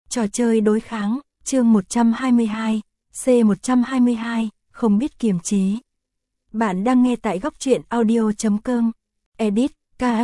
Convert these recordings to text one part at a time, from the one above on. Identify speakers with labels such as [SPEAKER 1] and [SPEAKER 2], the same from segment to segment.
[SPEAKER 1] Trò chơi đối kháng, chương 122, C122, không biết kiềm chế. Bạn đang nghe tại góc truyện audio.com. Edit,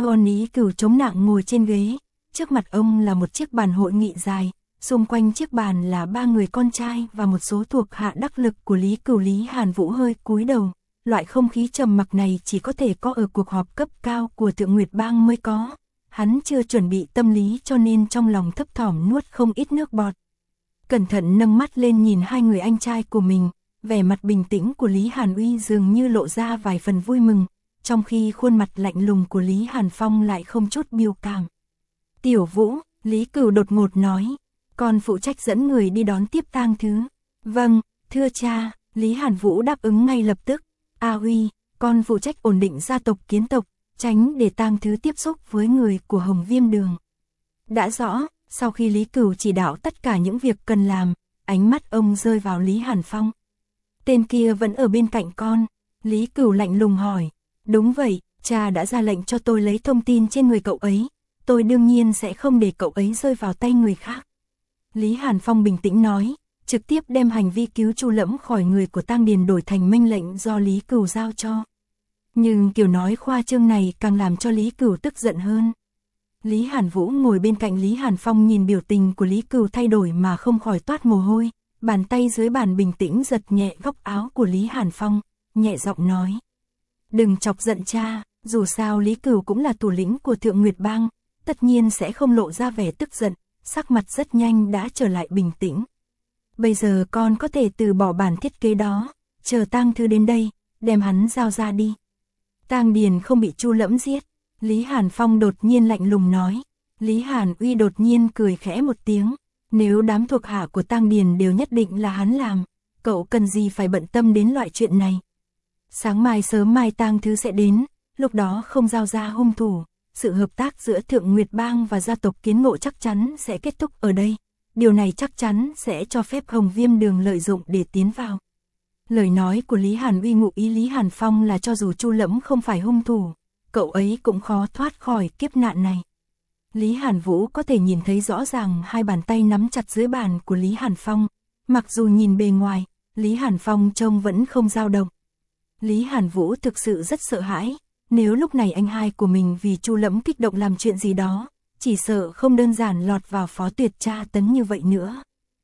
[SPEAKER 1] Lý Cửu chống nặng ngồi trên ghế. Trước mặt ông là một chiếc bàn hội nghị dài. Xung quanh chiếc bàn là 3 người con trai và một số thuộc hạ đắc lực của Lý Cửu. Lý Hàn Vũ hơi cúi đầu. Loại không khí trầm mặc này chỉ có thể có ở cuộc họp cấp cao của Thượng Nguyệt Bang mới có. Hắn chưa chuẩn bị tâm lý cho nên trong lòng thấp thỏm nuốt không ít nước bọt. Cẩn thận nâng mắt lên nhìn hai người anh trai của mình, vẻ mặt bình tĩnh của Lý Hàn Uy dường như lộ ra vài phần vui mừng, trong khi khuôn mặt lạnh lùng của Lý Hàn Phong lại không chút biểu cảm. Tiểu Vũ, Lý Cửu đột ngột nói, con phụ trách dẫn người đi đón tiếp tang thứ. Vâng, thưa cha, Lý Hàn Vũ đáp ứng ngay lập tức. A Uy, con phụ trách ổn định gia tộc Kiến tộc, tránh để tang thứ tiếp xúc với người của Hồng Viêm Đường. Đã rõ. Sau khi Lý Cửu chỉ đạo tất cả những việc cần làm, ánh mắt ông rơi vào Lý Hàn Phong. Tên kia vẫn ở bên cạnh con. Lý Cửu lạnh lùng hỏi. Đúng vậy, cha đã ra lệnh cho tôi lấy thông tin trên người cậu ấy. Tôi đương nhiên sẽ không để cậu ấy rơi vào tay người khác. Lý Hàn Phong bình tĩnh nói, trực tiếp đem hành vi cứu Chu Lẫm khỏi người của Tang Điền đổi thành mệnh lệnh do Lý Cửu giao cho. Nhưng kiểu nói khoa trương này càng làm cho Lý Cửu tức giận hơn. Lý Hàn Vũ ngồi bên cạnh Lý Hàn Phong nhìn biểu tình của Lý Cửu thay đổi mà không khỏi toát mồ hôi, bàn tay dưới bàn bình tĩnh giật nhẹ góc áo của Lý Hàn Phong, nhẹ giọng nói. Đừng chọc giận cha, dù sao Lý Cửu cũng là thủ lĩnh của Thượng Nguyệt Bang, tất nhiên sẽ không lộ ra vẻ tức giận, sắc mặt rất nhanh đã trở lại bình tĩnh. Bây giờ con có thể từ bỏ bản thiết kế đó, chờ tang thứ đến đây, đem hắn giao ra đi. Tang Điền không bị Chu Lẫm giết. Lý Hàn Phong đột nhiên lạnh lùng nói. Lý Hàn Uy đột nhiên cười khẽ một tiếng. Nếu đám thuộc hạ của Tang Điền đều nhất định là hắn làm, cậu cần gì phải bận tâm đến loại chuyện này. Sáng mai sớm mai tang thứ sẽ đến, lúc đó không giao ra hung thủ, sự hợp tác giữa Thượng Nguyệt Bang và gia tộc Kiến Ngộ chắc chắn sẽ kết thúc ở đây. Điều này chắc chắn sẽ cho phép Hồng Viêm Đường lợi dụng để tiến vào. Lời nói của Lý Hàn Uy ngụ ý Lý Hàn Phong là cho dù Chu Lẫm không phải hung thủ, cậu ấy cũng khó thoát khỏi kiếp nạn này. Lý Hàn Vũ có thể nhìn thấy rõ ràng hai bàn tay nắm chặt dưới bàn của Lý Hàn Phong, mặc dù nhìn bề ngoài, Lý Hàn Phong trông vẫn không dao động. Lý Hàn Vũ thực sự rất sợ hãi, nếu lúc này anh hai của mình vì Chu Lẫm kích động làm chuyện gì đó, chỉ sợ không đơn giản lọt vào phó tuyệt tra tấn như vậy nữa.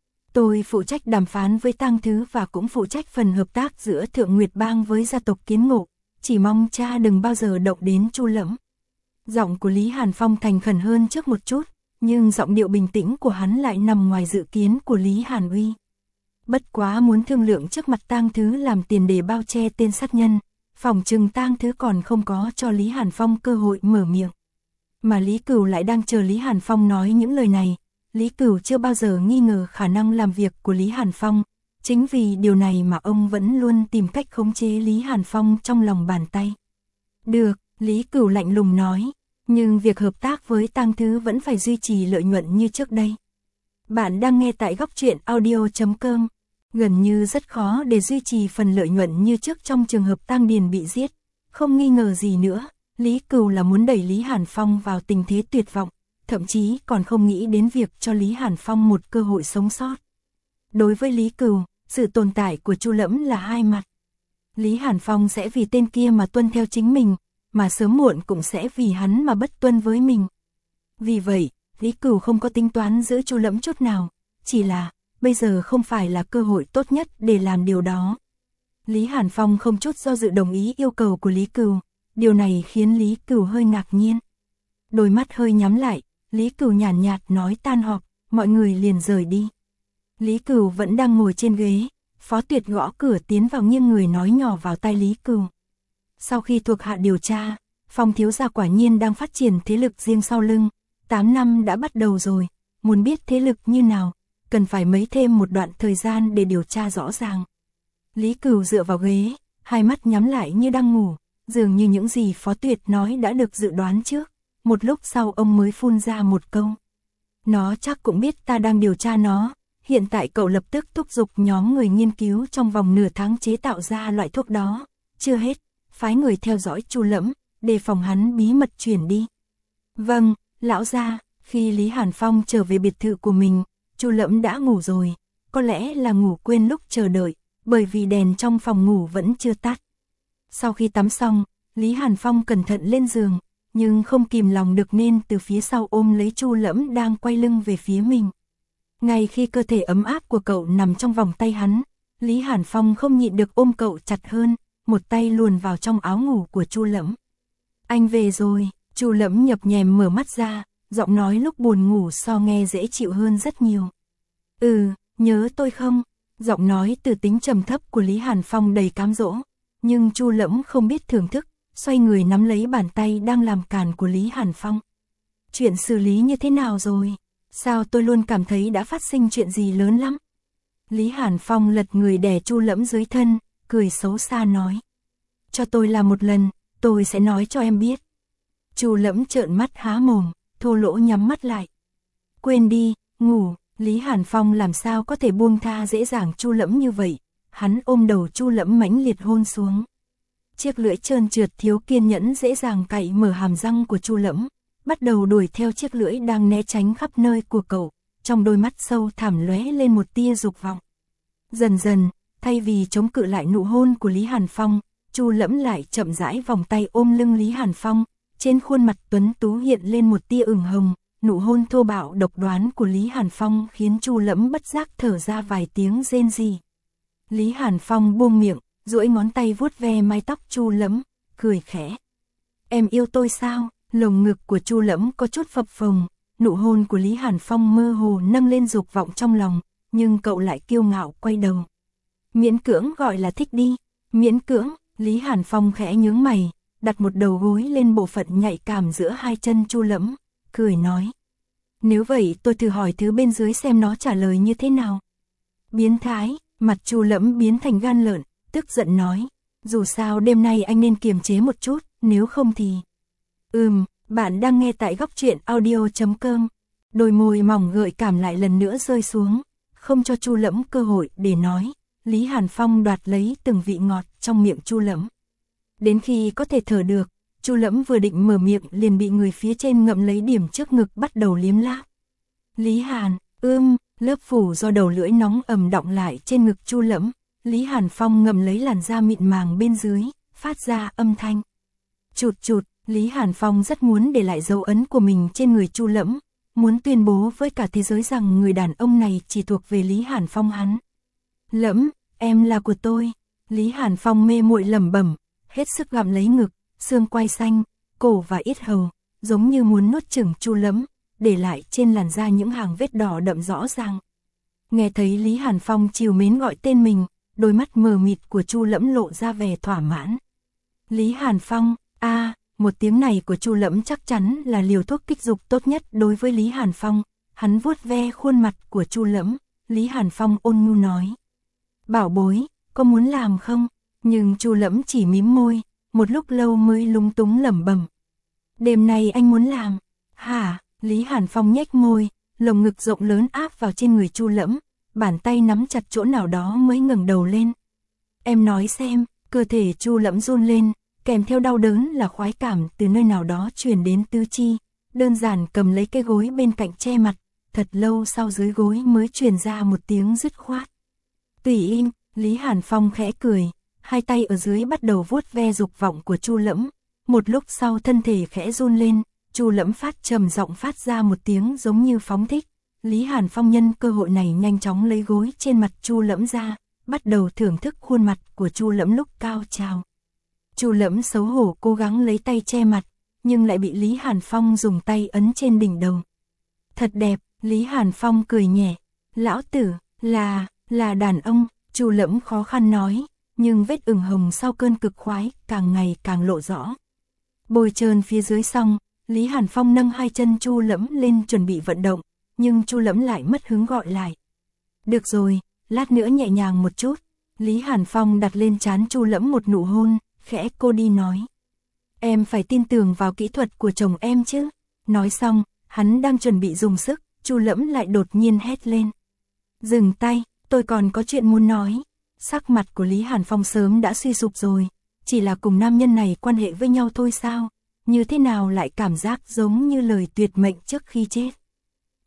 [SPEAKER 1] Tôi phụ trách đàm phán với tang thứ và cũng phụ trách phần hợp tác giữa Thượng Nguyệt Bang với gia tộc Kiến Ngộ. Chỉ mong cha đừng bao giờ động đến Chu Lẫm. Giọng của Lý Hàn Phong thành khẩn hơn trước một chút, nhưng giọng điệu bình tĩnh của hắn lại nằm ngoài dự kiến của Lý Hàn Uy. Bất quá muốn thương lượng trước mặt tang thứ làm tiền để bao che tên sát nhân, phòng trừng tang thứ còn không có cho Lý Hàn Phong cơ hội mở miệng. Mà Lý Cửu lại đang chờ Lý Hàn Phong nói những lời này. Lý Cửu chưa bao giờ nghi ngờ khả năng làm việc của Lý Hàn Phong. Chính vì điều này mà ông vẫn luôn tìm cách khống chế Lý Hàn Phong trong lòng bàn tay. Được, Lý Cửu lạnh lùng nói, nhưng việc hợp tác với tang thứ vẫn phải duy trì lợi nhuận như trước đây. Bạn đang nghe tại góc truyện audio.com. Gần như rất khó để duy trì phần lợi nhuận như trước trong trường hợp Tang Điền bị giết. Không nghi ngờ gì nữa, Lý Cửu là muốn đẩy Lý Hàn Phong vào tình thế tuyệt vọng, thậm chí còn không nghĩ đến việc cho Lý Hàn Phong một cơ hội sống sót. Đối với Lý Cửu, sự tồn tại của Chu Lẫm là hai mặt. Lý Hàn Phong sẽ vì tên kia mà tuân theo chính mình, mà sớm muộn cũng sẽ vì hắn mà bất tuân với mình. Vì vậy, Lý Cửu không có tính toán giữ Chu Lẫm chút nào, chỉ là bây giờ không phải là cơ hội tốt nhất để làm điều đó. Lý Hàn Phong không chút do dự đồng ý yêu cầu của Lý Cửu, điều này khiến Lý Cửu hơi ngạc nhiên. Đôi mắt hơi nhắm lại, Lý Cửu nhàn nhạt nói tan họp, mọi người liền rời đi. Lý Cửu vẫn đang ngồi trên ghế, Phó Tuyệt gõ cửa tiến vào nghiêng người nói nhỏ vào tai Lý Cửu. Sau khi thuộc hạ điều tra, Phong thiếu gia quả nhiên đang phát triển thế lực riêng sau lưng, 8 năm đã bắt đầu rồi, muốn biết thế lực như nào, cần phải mấy thêm một đoạn thời gian để điều tra rõ ràng. Lý Cửu dựa vào ghế, hai mắt nhắm lại như đang ngủ, dường như những gì Phó Tuyệt nói đã được dự đoán trước, một lúc sau ông mới phun ra một câu. Nó chắc cũng biết ta đang điều tra nó. Hiện tại cậu lập tức thúc giục nhóm người nghiên cứu trong vòng nửa tháng chế tạo ra loại thuốc đó. Chưa hết, phái người theo dõi Chu Lẫm, đề phòng hắn bí mật chuyển đi. Vâng, lão gia. Khi Lý Hàn Phong trở về biệt thự của mình, Chu Lẫm đã ngủ rồi, có lẽ là ngủ quên lúc chờ đợi, bởi vì đèn trong phòng ngủ vẫn chưa tắt. Sau khi tắm xong, Lý Hàn Phong cẩn thận lên giường, nhưng không kìm lòng được nên từ phía sau ôm lấy Chu Lẫm đang quay lưng về phía mình. Ngay khi cơ thể ấm áp của cậu nằm trong vòng tay hắn, Lý Hàn Phong không nhịn được ôm cậu chặt hơn, một tay luồn vào trong áo ngủ của Chu Lẫm. Anh về rồi, Chu Lẫm nhập nhèm mở mắt ra, giọng nói lúc buồn ngủ so nghe dễ chịu hơn rất nhiều. Nhớ tôi không? Giọng nói từ tính trầm thấp của Lý Hàn Phong đầy cám dỗ, nhưng Chu Lẫm không biết thưởng thức, xoay người nắm lấy bàn tay đang làm càn của Lý Hàn Phong. Chuyện xử lý như thế nào rồi? Sao tôi luôn cảm thấy đã phát sinh chuyện gì lớn lắm? Lý Hàn Phong lật người đè Chu Lẫm dưới thân, cười xấu xa nói. Cho tôi làm một lần, tôi sẽ nói cho em biết. Chu Lẫm trợn mắt há mồm, thô lỗ nhắm mắt lại. Quên đi, ngủ. Lý Hàn Phong làm sao có thể buông tha dễ dàng Chu Lẫm như vậy, hắn ôm đầu Chu Lẫm mãnh liệt hôn xuống. Chiếc lưỡi trơn trượt thiếu kiên nhẫn dễ dàng cạy mở hàm răng của Chu Lẫm, bắt đầu đuổi theo chiếc lưỡi đang né tránh khắp nơi của cậu, trong đôi mắt sâu thẳm lóe lên một tia dục vọng. Dần dần, thay vì chống cự lại nụ hôn của Lý Hàn Phong, Chu Lẫm lại chậm rãi vòng tay ôm lưng Lý Hàn Phong, trên khuôn mặt tuấn tú hiện lên một tia ửng hồng. Nụ hôn thô bạo độc đoán của Lý Hàn Phong khiến Chu Lẫm bất giác thở ra vài tiếng rên rỉ. Lý Hàn Phong buông miệng, duỗi ngón tay vuốt ve mái tóc Chu Lẫm, cười khẽ. Em yêu tôi sao? Lồng ngực của Chu Lẫm có chút phập phồng, nụ hôn của Lý Hàn Phong mơ hồ nâng lên dục vọng trong lòng, nhưng cậu lại kiêu ngạo quay đầu. Miễn cưỡng gọi là thích đi, miễn cưỡng, Lý Hàn Phong khẽ nhướng mày, đặt một đầu gối lên bộ phận nhạy cảm giữa hai chân Chu Lẫm, cười nói. Nếu vậy tôi thử hỏi thứ bên dưới xem nó trả lời như thế nào. Biến thái, mặt Chu Lẫm biến thành gan lợn, tức giận nói. Dù sao đêm nay anh nên kiềm chế một chút, nếu không thì... Bạn đang nghe tại góc truyện audio.com. Đôi môi mỏng gợi cảm lại lần nữa rơi xuống, không cho Chu Lẫm cơ hội để nói. Lý Hàn Phong đoạt lấy từng vị ngọt trong miệng Chu Lẫm. Đến khi có thể thở được, Chu Lẫm vừa định mở miệng liền bị người phía trên ngậm lấy điểm trước ngực bắt đầu liếm láp. Lý Hàn, lớp phủ do đầu lưỡi nóng ẩm đọng lại trên ngực Chu Lẫm. Lý Hàn Phong ngậm lấy làn da mịn màng bên dưới, phát ra âm thanh. Chụt chụt, Lý Hàn Phong rất muốn để lại dấu ấn của mình trên người Chu Lẫm, muốn tuyên bố với cả thế giới rằng người đàn ông này chỉ thuộc về Lý Hàn Phong hắn. Lẫm, em là của tôi. Lý Hàn Phong mê muội lẩm bẩm, hết sức gặm lấy ngực, xương quai xanh, cổ và yết hầu, giống như muốn nuốt chửng Chu Lẫm, để lại trên làn da những hàng vết đỏ đậm rõ ràng. Nghe thấy Lý Hàn Phong trìu mến gọi tên mình, đôi mắt mờ mịt của Chu Lẫm lộ ra vẻ thỏa mãn. Lý Hàn Phong, một tiếng này của Chu Lẫm chắc chắn là liều thuốc kích dục tốt nhất đối với Lý Hàn Phong. Hắn vuốt ve khuôn mặt của Chu Lẫm, Lý Hàn Phong ôn nhu nói. Bảo bối, có muốn làm không? Nhưng Chu Lẫm chỉ mím môi, một lúc lâu mới lúng túng lẩm bẩm. Đêm nay anh muốn làm. Hả? Lý Hàn Phong nhếch môi, lồng ngực rộng lớn áp vào trên người Chu Lẫm, bàn tay nắm chặt chỗ nào đó mới ngẩng đầu lên. Em nói xem, cơ thể Chu Lẫm run lên, kèm theo đau đớn là khoái cảm từ nơi nào đó truyền đến tứ chi, đơn giản cầm lấy cái gối bên cạnh che mặt, thật lâu sau dưới gối mới truyền ra một tiếng dứt khoát. Tùy im, Lý Hàn Phong khẽ cười, hai tay ở dưới bắt đầu vuốt ve dục vọng của Chu Lẫm, một lúc sau thân thể khẽ run lên, Chu Lẫm trầm giọng phát ra một tiếng giống như phóng thích. Lý Hàn Phong nhân cơ hội này nhanh chóng lấy gối trên mặt Chu Lẫm ra, bắt đầu thưởng thức khuôn mặt của Chu Lẫm lúc cao trào. Chu Lẫm xấu hổ cố gắng lấy tay che mặt, nhưng lại bị Lý Hàn Phong dùng tay ấn trên đỉnh đầu. Thật đẹp, Lý Hàn Phong cười nhẹ. Lão tử, là đàn ông, Chu Lẫm khó khăn nói, nhưng vết ửng hồng sau cơn cực khoái càng ngày càng lộ rõ. Bôi trơn phía dưới xong, Lý Hàn Phong nâng hai chân Chu Lẫm lên chuẩn bị vận động, nhưng Chu Lẫm lại mất hứng gọi lại. Được rồi, lát nữa nhẹ nhàng một chút. Lý Hàn Phong đặt lên trán Chu Lẫm một nụ hôn, khẽ cô đi nói. Em phải tin tưởng vào kỹ thuật của chồng em chứ. Nói xong, hắn đang chuẩn bị dùng sức, Chu Lẫm lại đột nhiên hét lên. Dừng tay, tôi còn có chuyện muốn nói. Sắc mặt của Lý Hàn Phong sớm đã suy sụp rồi, chỉ là cùng nam nhân này quan hệ với nhau thôi sao, như thế nào lại cảm giác giống như lời tuyệt mệnh trước khi chết.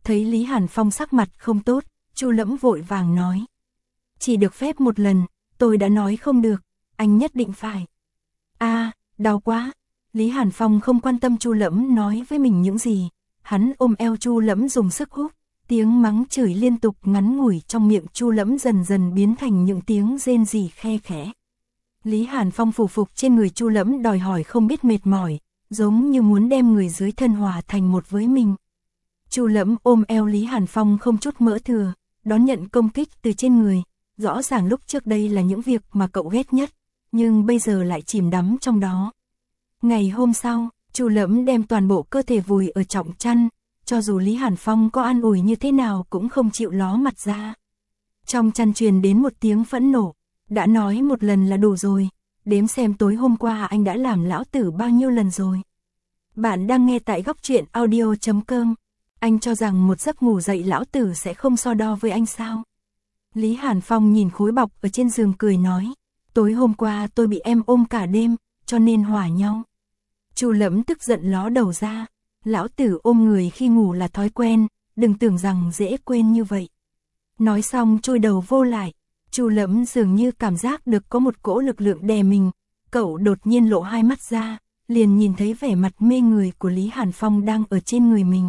[SPEAKER 1] Thấy Lý Hàn Phong sắc mặt không tốt, Chu Lẫm vội vàng nói. Chỉ được phép một lần, tôi đã nói không được, anh nhất định phải. Đau quá. Lý Hàn Phong không quan tâm Chu Lẫm nói với mình những gì, hắn ôm eo Chu Lẫm dùng sức hút, tiếng mắng chửi liên tục ngắn ngủi trong miệng Chu Lẫm dần dần biến thành những tiếng rên rỉ khe khẽ. Lý Hàn Phong phủ phục trên người Chu Lẫm đòi hỏi không biết mệt mỏi, giống như muốn đem người dưới thân hòa thành một với mình. Chu Lẫm ôm eo Lý Hàn Phong không chút mỡ thừa, đón nhận công kích từ trên người, rõ ràng lúc trước đây là những việc mà cậu ghét nhất, nhưng bây giờ lại chìm đắm trong đó. Ngày hôm sau, Chu Lẫm đem toàn bộ cơ thể vùi ở trọng chăn, cho dù Lý Hàn Phong có an ủi như thế nào cũng không chịu ló mặt ra. Trong chăn truyền đến một tiếng phẫn nộ, đã nói một lần là đủ rồi, đếm xem tối hôm qua anh đã làm lão tử bao nhiêu lần rồi. Bạn đang nghe tại Góc Truyện Audio.com. Anh cho rằng một giấc ngủ dậy lão tử sẽ không so đo với anh sao? Lý Hàn Phong nhìn khối bọc ở trên giường cười nói, tối hôm qua tôi bị em ôm cả đêm, cho nên hòa nhau. Chu Lẫm tức giận ló đầu ra, lão tử ôm người khi ngủ là thói quen, đừng tưởng rằng dễ quên như vậy. Nói xong chui đầu vô lại, Chu Lẫm dường như cảm giác được có một cỗ lực lượng đè mình, cậu đột nhiên lộ hai mắt ra, liền nhìn thấy vẻ mặt mê người của Lý Hàn Phong đang ở trên người mình.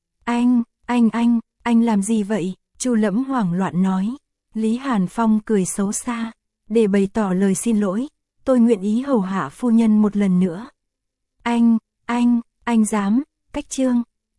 [SPEAKER 1] Anh làm gì vậy? Chu Lẫm hoảng loạn nói. Lý Hàn Phong cười xấu xa, để bày tỏ lời xin lỗi, tôi nguyện ý hầu hạ phu nhân một lần nữa. Anh dám, cách chương.